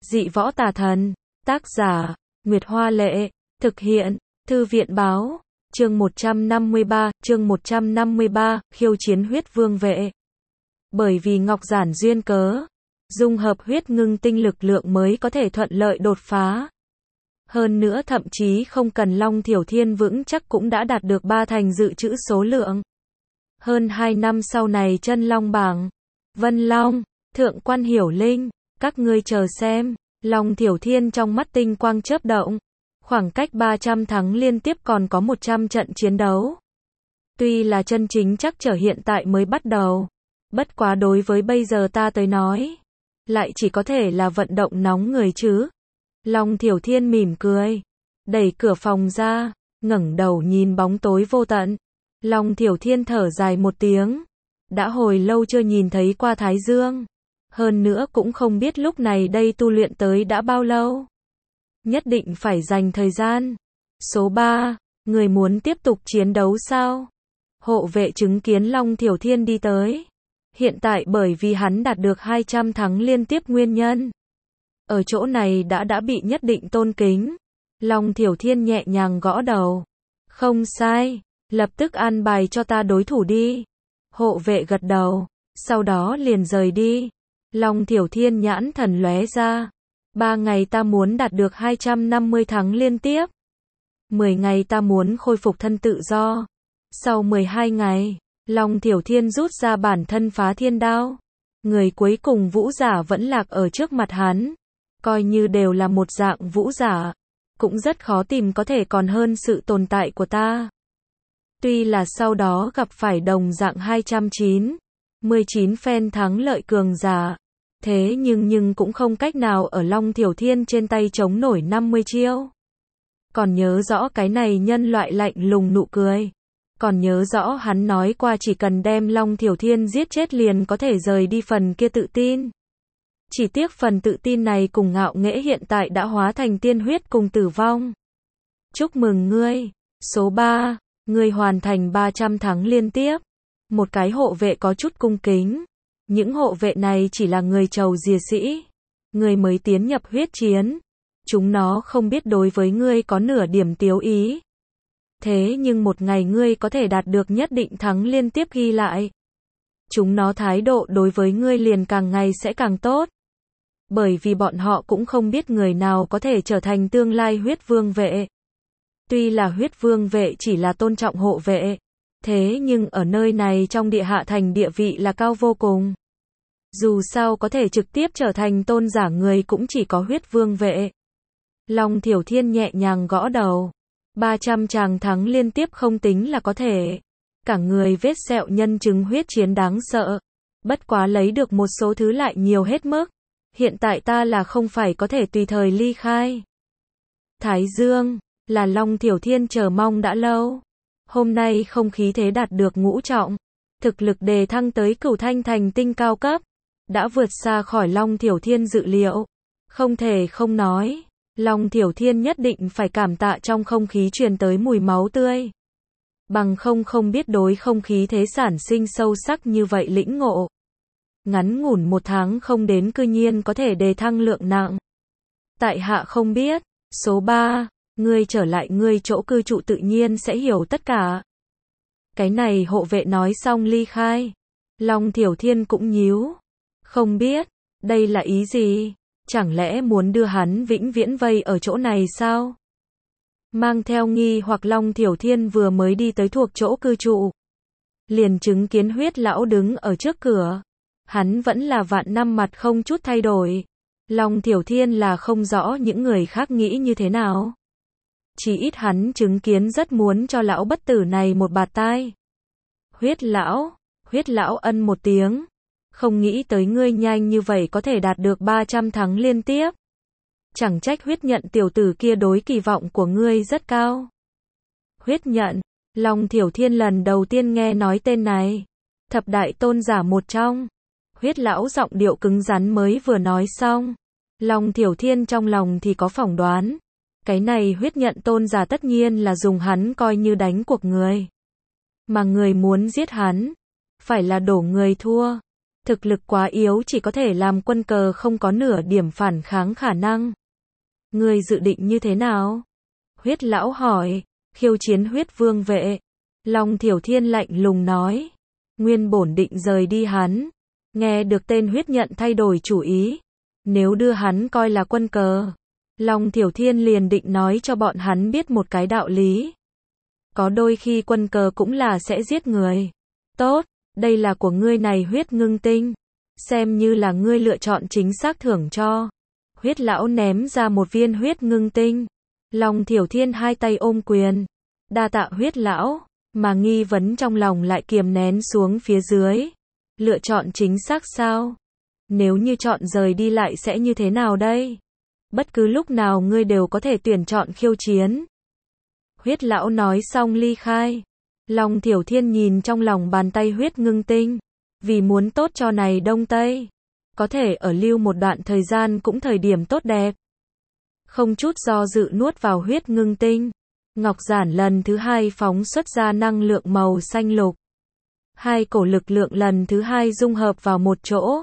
Dị võ tà thần. Tác giả, Nguyệt Hoa Lệ. Thực hiện, Thư viện Báo. Chương 153, khiêu chiến huyết vương vệ. Bởi vì Ngọc Giản duyên cớ, dung hợp huyết ngưng tinh lực lượng mới có thể thuận lợi đột phá. Hơn nữa thậm chí không cần Long Thiểu Thiên vững chắc cũng đã đạt được 3 thành dự trữ số lượng. Hơn 2 năm sau này chân long bảng. Vân Long, Thượng Quan Hiểu Linh, các ngươi chờ xem. Long Thiểu Thiên trong mắt tinh quang chớp động. Khoảng cách 300 thắng liên tiếp còn có 100 trận chiến đấu. Tuy là chân chính chắc trở hiện tại mới bắt đầu. Bất quá đối với bây giờ ta tới nói, lại chỉ có thể là vận động nóng người chứ. Long Thiểu Thiên mỉm cười, đẩy cửa phòng ra, ngẩng đầu nhìn bóng tối vô tận. Long Thiểu Thiên thở dài một tiếng, đã hồi lâu chưa nhìn thấy qua Thái Dương. Hơn nữa cũng không biết lúc này đây tu luyện tới đã bao lâu. Nhất định phải dành thời gian. Số 3, người muốn tiếp tục chiến đấu sao? Hộ vệ chứng kiến Long Thiểu Thiên đi tới. Hiện tại bởi vì hắn đạt được 200 thắng liên tiếp nguyên nhân. Ở chỗ này đã bị nhất định tôn kính. Long Thiểu Thiên nhẹ nhàng gõ đầu. Không sai, lập tức an bài cho ta đối thủ đi. Hộ vệ gật đầu, sau đó liền rời đi. Long Thiểu Thiên nhãn thần lóe ra. 3 ngày ta muốn đạt được 250 thắng liên tiếp. 10 ngày ta muốn khôi phục thân tự do. Sau 12 ngày, Long Thiểu Thiên rút ra bản thân phá thiên đao. Người cuối cùng vũ giả vẫn lạc ở trước mặt hắn. Coi như đều là một dạng vũ giả, cũng rất khó tìm có thể còn hơn sự tồn tại của ta. Tuy là sau đó gặp phải đồng dạng 219 phen thắng lợi cường giả. Thế nhưng cũng không cách nào ở Long Thiểu Thiên trên tay chống nổi 50 chiêu. Còn nhớ rõ cái này nhân loại lạnh lùng nụ cười. Còn nhớ rõ hắn nói qua chỉ cần đem Long Thiểu Thiên giết chết liền có thể rời đi phần kia tự tin. Chỉ tiếc phần tự tin này cùng ngạo nghễ hiện tại đã hóa thành tiên huyết cùng tử vong. Chúc mừng ngươi. Số 3, ngươi hoàn thành 300 thắng liên tiếp. Một cái hộ vệ có chút cung kính. Những hộ vệ này chỉ là người trầu dìa sĩ. Người mới tiến nhập huyết chiến. Chúng nó không biết đối với ngươi có nửa điểm tiếu ý. Thế nhưng một ngày ngươi có thể đạt được nhất định thắng liên tiếp ghi lại. Chúng nó thái độ đối với ngươi liền càng ngày sẽ càng tốt. Bởi vì bọn họ cũng không biết người nào có thể trở thành tương lai huyết vương vệ. Tuy là huyết vương vệ chỉ là tôn trọng hộ vệ. Thế nhưng ở nơi này trong địa hạ thành địa vị là cao vô cùng. Dù sao có thể trực tiếp trở thành tôn giả người cũng chỉ có huyết vương vệ. Long Thiểu Thiên nhẹ nhàng gõ đầu. 300 tràng thắng liên tiếp không tính là có thể. Cả người vết sẹo nhân chứng huyết chiến đáng sợ. Bất quá lấy được một số thứ lại nhiều hết mức. Hiện tại ta là không phải có thể tùy thời ly khai. Thái Dương, là Long Thiểu Thiên chờ mong đã lâu. Hôm nay không khí thế đạt được ngũ trọng. Thực lực đề thăng tới cửu thanh thành tinh cao cấp. Đã vượt xa khỏi Long Thiểu Thiên dự liệu. Không thể không nói. Long Thiểu Thiên nhất định phải cảm tạ trong không khí truyền tới mùi máu tươi. Bằng không biết đối không khí thế sản sinh sâu sắc như vậy lĩnh ngộ. Ngắn ngủn 1 tháng không đến cư nhiên có thể đề thăng lượng nặng. Tại hạ không biết. Số 3, ngươi trở lại ngươi chỗ cư trụ tự nhiên sẽ hiểu tất cả. Cái này hộ vệ nói xong ly khai. Long Thiểu Thiên cũng nhíu. Không biết, đây là ý gì? Chẳng lẽ muốn đưa hắn vĩnh viễn vây ở chỗ này sao? Mang theo nghi hoặc Long Thiểu Thiên vừa mới đi tới thuộc chỗ cư trụ. Liền chứng kiến huyết lão đứng ở trước cửa. Hắn vẫn là vạn năm mặt không chút thay đổi. Long Thiểu Thiên là không rõ những người khác nghĩ như thế nào. Chỉ ít hắn chứng kiến rất muốn cho lão bất tử này một bạt tai. Huyết lão ân một tiếng. Không nghĩ tới ngươi nhanh như vậy có thể đạt được 300 thắng liên tiếp. Chẳng trách huyết nhận tiểu tử kia đối kỳ vọng của ngươi rất cao. Huyết nhận, Long Thiểu Thiên lần đầu tiên nghe nói tên này. Thập đại tôn giả một trong. Huyết lão giọng điệu cứng rắn mới vừa nói xong. Long Thiểu Thiên trong lòng thì có phỏng đoán. Cái này huyết nhận tôn giả tất nhiên là dùng hắn coi như đánh cuộc người. Mà người muốn giết hắn, phải là đổ người thua. Thực lực quá yếu chỉ có thể làm quân cờ không có nửa điểm phản kháng khả năng. Ngươi dự định như thế nào? Huyết lão hỏi. Khiêu chiến huyết vương vệ. Long Thiểu Thiên lạnh lùng nói. Nguyên bổn định rời đi hắn. Nghe được tên huyết nhận thay đổi chủ ý. Nếu đưa hắn coi là quân cờ. Long Thiểu Thiên liền định nói cho bọn hắn biết một cái đạo lý. Có đôi khi quân cờ cũng là sẽ giết người. Tốt, đây là của ngươi này huyết ngưng tinh. Xem như là ngươi lựa chọn chính xác thưởng cho. Huyết lão ném ra một viên huyết ngưng tinh. Long Thiểu Thiên hai tay ôm quyền. Đa tạ huyết lão, mà nghi vấn trong lòng lại kiềm nén xuống phía dưới. Lựa chọn chính xác sao? Nếu như chọn rời đi lại sẽ như thế nào đây? Bất cứ lúc nào ngươi đều có thể tuyển chọn khiêu chiến. Huyết lão nói xong ly khai. Long Thiểu Thiên nhìn trong lòng bàn tay huyết ngưng tinh. Vì muốn tốt cho này Đông Tây. Có thể ở lưu một đoạn thời gian cũng thời điểm tốt đẹp. Không chút do dự nuốt vào huyết ngưng tinh. Ngọc giản lần thứ hai phóng xuất ra năng lượng màu xanh lục. Hai cổ lực lượng lần thứ hai dung hợp vào một chỗ.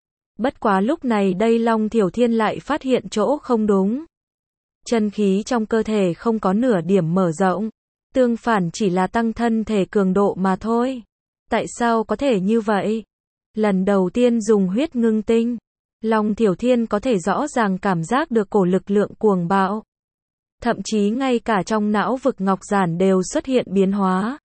Bất quá lúc này đây Long Thiểu Thiên lại phát hiện chỗ không đúng. Chân khí trong cơ thể không có nửa điểm mở rộng. Tương phản chỉ là tăng thân thể cường độ mà thôi. Tại sao có thể như vậy? Lần đầu tiên dùng huyết ngưng tinh. Long Thiểu Thiên có thể rõ ràng cảm giác được cổ lực lượng cuồng bạo. Thậm chí ngay cả trong não vực ngọc giản đều xuất hiện biến hóa.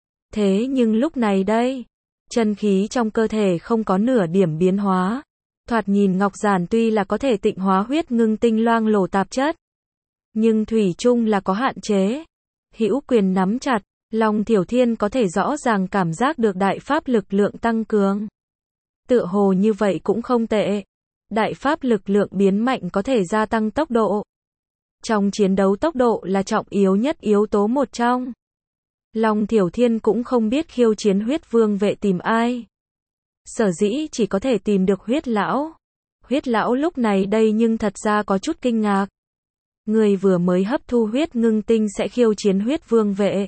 Thế nhưng lúc này đây, chân khí trong cơ thể không có nửa điểm biến hóa. Thoạt nhìn ngọc giản tuy là có thể tịnh hóa huyết ngưng tinh loang lổ tạp chất, nhưng thủy chung là có hạn chế. Hữu quyền nắm chặt, Long Thiểu Thiên có thể rõ ràng cảm giác được đại pháp lực lượng tăng cường. Tựa hồ như vậy cũng không tệ. Đại pháp lực lượng biến mạnh có thể gia tăng tốc độ. Trong chiến đấu tốc độ là trọng yếu nhất yếu tố một trong. Long Thiểu Thiên cũng không biết khiêu chiến huyết vương vệ tìm ai. Sở dĩ chỉ có thể tìm được huyết lão. Huyết lão lúc này đây nhưng thật ra có chút kinh ngạc. Người vừa mới hấp thu huyết ngưng tinh sẽ khiêu chiến huyết vương vệ.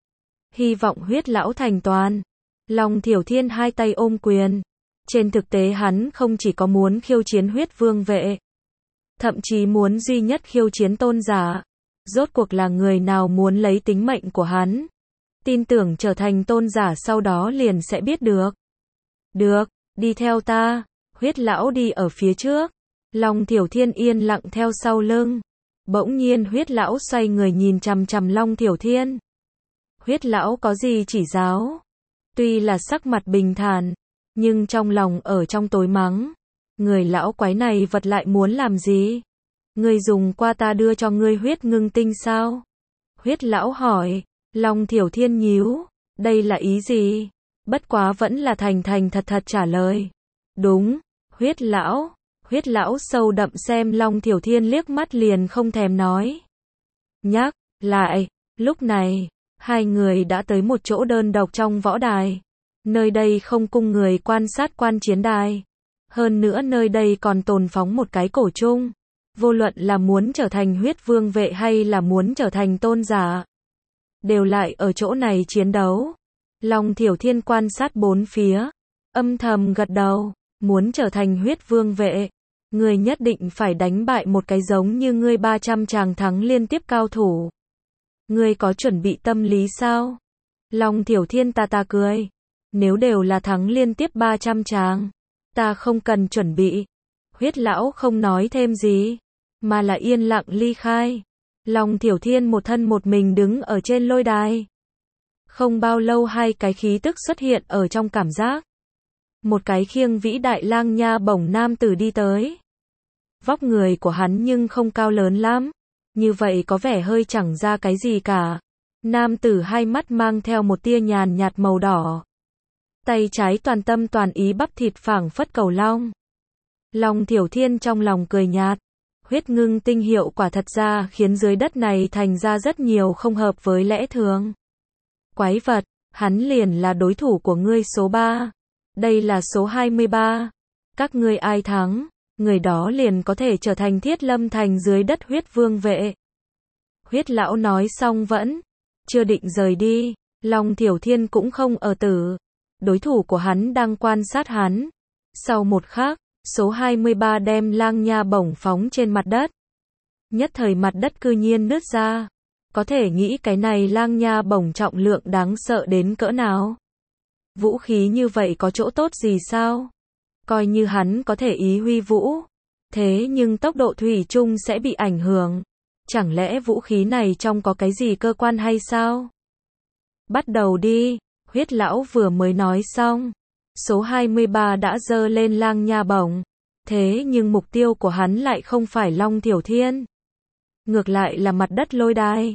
Hy vọng huyết lão thành toàn. Long Thiểu Thiên hai tay ôm quyền. Trên thực tế hắn không chỉ có muốn khiêu chiến huyết vương vệ. Thậm chí muốn duy nhất khiêu chiến tôn giả. Rốt cuộc là người nào muốn lấy tính mệnh của hắn. Tin tưởng trở thành tôn giả sau đó liền sẽ biết được. Được, đi theo ta. Huyết lão đi ở phía trước. Long Thiểu Thiên yên lặng theo sau lưng. Bỗng nhiên huyết lão xoay người nhìn chằm chằm Long Thiểu Thiên. Huyết lão có gì chỉ giáo? Tuy là sắc mặt bình thản, nhưng trong lòng ở trong tối mắng. Người lão quái này vật lại muốn làm gì? Ngươi dùng qua ta đưa cho ngươi huyết ngưng tinh sao? Huyết lão hỏi. Long Thiểu Thiên nhíu. Đây là ý gì? Bất quá vẫn là thành thành thật thật trả lời. Đúng, huyết lão. Huyết lão sâu đậm xem Long Thiểu Thiên liếc mắt liền không thèm nói. Nhắc lại, lúc này, hai người đã tới một chỗ đơn độc trong võ đài. Nơi đây không cung người quan sát quan chiến đài. Hơn nữa nơi đây còn tồn phóng một cái cổ chung. Vô luận là muốn trở thành huyết vương vệ hay là muốn trở thành tôn giả, đều lại ở chỗ này chiến đấu. Long Thiểu Thiên quan sát bốn phía, âm thầm gật đầu. Muốn trở thành huyết vương vệ, người nhất định phải đánh bại một cái giống như ngươi 300 tràng thắng liên tiếp cao thủ. Ngươi có chuẩn bị tâm lý sao? Long Thiểu Thiên ta cười. Nếu đều là thắng liên tiếp 300 tràng, ta không cần chuẩn bị. Huyết lão không nói thêm gì, mà là yên lặng ly khai. Long Thiểu Thiên một thân một mình đứng ở trên lôi đài. Không bao lâu hai cái khí tức xuất hiện ở trong cảm giác. Một cái khiêng vĩ đại lang nha bổng nam tử đi tới. Vóc người của hắn nhưng không cao lớn lắm. Như vậy có vẻ hơi chẳng ra cái gì cả. Nam tử hai mắt mang theo một tia nhàn nhạt màu đỏ. Tay trái toàn tâm toàn ý bắp thịt phảng phất cầu long. Long Thiểu Thiên trong lòng cười nhạt. Huyết ngưng tinh hiệu quả thật ra khiến dưới đất này thành ra rất nhiều không hợp với lẽ thường. Quái vật, hắn liền là đối thủ của ngươi số 3. Đây là số 23. Các ngươi ai thắng, người đó liền có thể trở thành Thiết Lâm Thành dưới đất huyết vương vệ. Huyết lão nói xong vẫn chưa định rời đi. Long Thiểu Thiên cũng không ở tử. Đối thủ của hắn đang quan sát hắn. Sau một khắc, số 23 đem lang nha bổng phóng trên mặt đất. Nhất thời mặt đất cư nhiên nứt ra. Có thể nghĩ cái này lang nha bổng trọng lượng đáng sợ đến cỡ nào. Vũ khí như vậy có chỗ tốt gì sao? Coi như hắn có thể ý huy vũ. Thế nhưng tốc độ thủy chung sẽ bị ảnh hưởng. Chẳng lẽ vũ khí này trong có cái gì cơ quan hay sao? Bắt đầu đi, huyết lão vừa mới nói xong. Số 23 đã giơ lên lang nha bổng. Thế nhưng mục tiêu của hắn lại không phải Long Tiểu Thiên. Ngược lại là mặt đất lôi đài.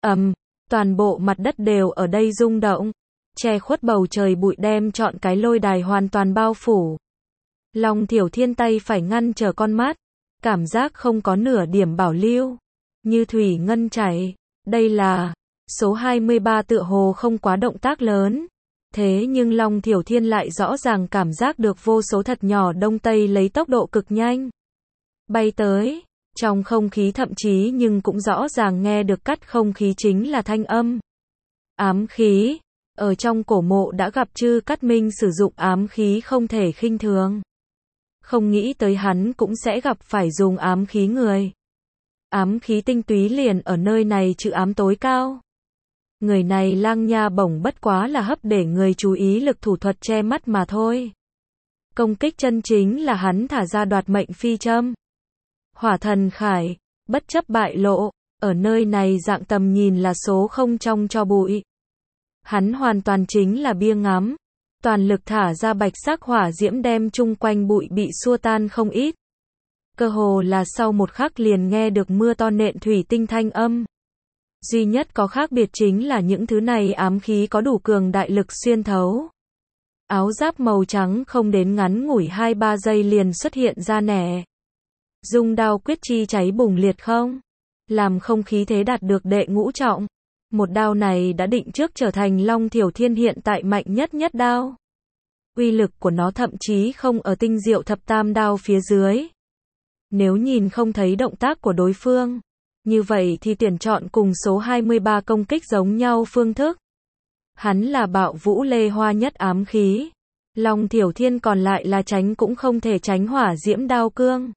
Toàn bộ mặt đất đều ở đây rung động. Che khuất bầu trời bụi đem trọn cái lôi đài hoàn toàn bao phủ. Long Tiểu Thiên tay phải ngăn trở con mắt. Cảm giác không có nửa điểm bảo lưu. Như thủy ngân chảy. Đây là... Số 23 tựa hồ không quá động tác lớn. Thế nhưng Long Tiểu Thiên lại rõ ràng cảm giác được vô số thật nhỏ đông tây lấy tốc độ cực nhanh. Bay tới. Trong không khí thậm chí nhưng cũng rõ ràng nghe được cắt không khí chính là thanh âm. Ám khí. Ở trong cổ mộ đã gặp Chư Cát Minh sử dụng ám khí không thể khinh thường. Không nghĩ tới hắn cũng sẽ gặp phải dùng ám khí người. Ám khí tinh túy liền ở nơi này chữ ám tối cao. Người này lang nha bổng bất quá là hấp để người chú ý lực thủ thuật che mắt mà thôi. Công kích chân chính là hắn thả ra đoạt mệnh phi châm. Hỏa thần khải, bất chấp bại lộ, ở nơi này dạng tầm nhìn là số không trong cho bụi. Hắn hoàn toàn chính là bia ngắm. Toàn lực thả ra bạch sắc hỏa diễm đem chung quanh bụi bị xua tan không ít. Cơ hồ là sau một khắc liền nghe được mưa to nện thủy tinh thanh âm. Duy nhất có khác biệt chính là những thứ này ám khí có đủ cường đại lực xuyên thấu. Áo giáp màu trắng không đến ngắn ngủi 2-3 giây liền xuất hiện ra nẻ. Dung đao quyết chi cháy bùng liệt không? Làm không khí thế đạt được đệ ngũ trọng. Một đao này đã định trước trở thành Long Tiểu Thiên hiện tại mạnh nhất nhất đao. Uy lực của nó thậm chí không ở tinh diệu thập tam đao phía dưới. Nếu nhìn không thấy động tác của đối phương, như vậy thì tuyển chọn cùng số 23 công kích giống nhau phương thức. Hắn là bạo vũ lê hoa nhất ám khí. Long Tiểu Thiên còn lại là tránh cũng không thể tránh hỏa diễm đao cương.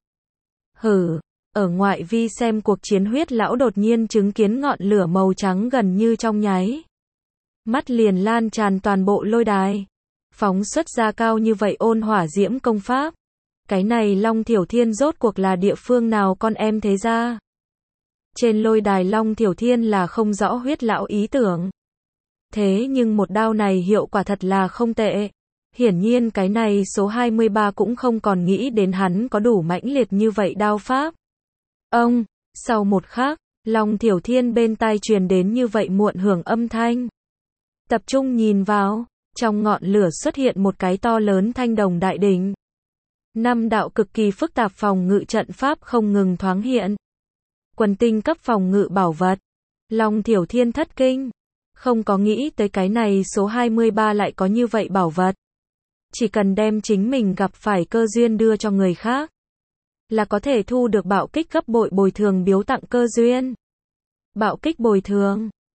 Ở ngoại vi xem cuộc chiến huyết lão đột nhiên chứng kiến ngọn lửa màu trắng gần như trong nháy. Mắt liền lan tràn toàn bộ lôi đài. Phóng xuất ra cao như vậy ôn hỏa diễm công pháp. Cái này Long Tiểu Thiên rốt cuộc là địa phương nào con em thế ra? Trên lôi đài Long Tiểu Thiên là không rõ huyết lão ý tưởng. Thế nhưng một đao này hiệu quả thật là không tệ. Hiển nhiên cái này số 23 cũng không còn nghĩ đến hắn có đủ mãnh liệt như vậy đao pháp. Sau một khắc, Long Tiểu Thiên bên tai truyền đến như vậy muộn hưởng âm thanh. Tập trung nhìn vào, trong ngọn lửa xuất hiện một cái to lớn thanh đồng đại đỉnh. 5 đạo cực kỳ phức tạp phòng ngự trận pháp không ngừng thoáng hiện. Quần tinh cấp phòng ngự bảo vật. Long Tiểu Thiên thất kinh. Không có nghĩ tới cái này số 23 lại có như vậy bảo vật. Chỉ cần đem chính mình gặp phải cơ duyên đưa cho người khác, là có thể thu được bạo kích gấp bội bồi thường biếu tặng cơ duyên. Bạo kích bồi thường.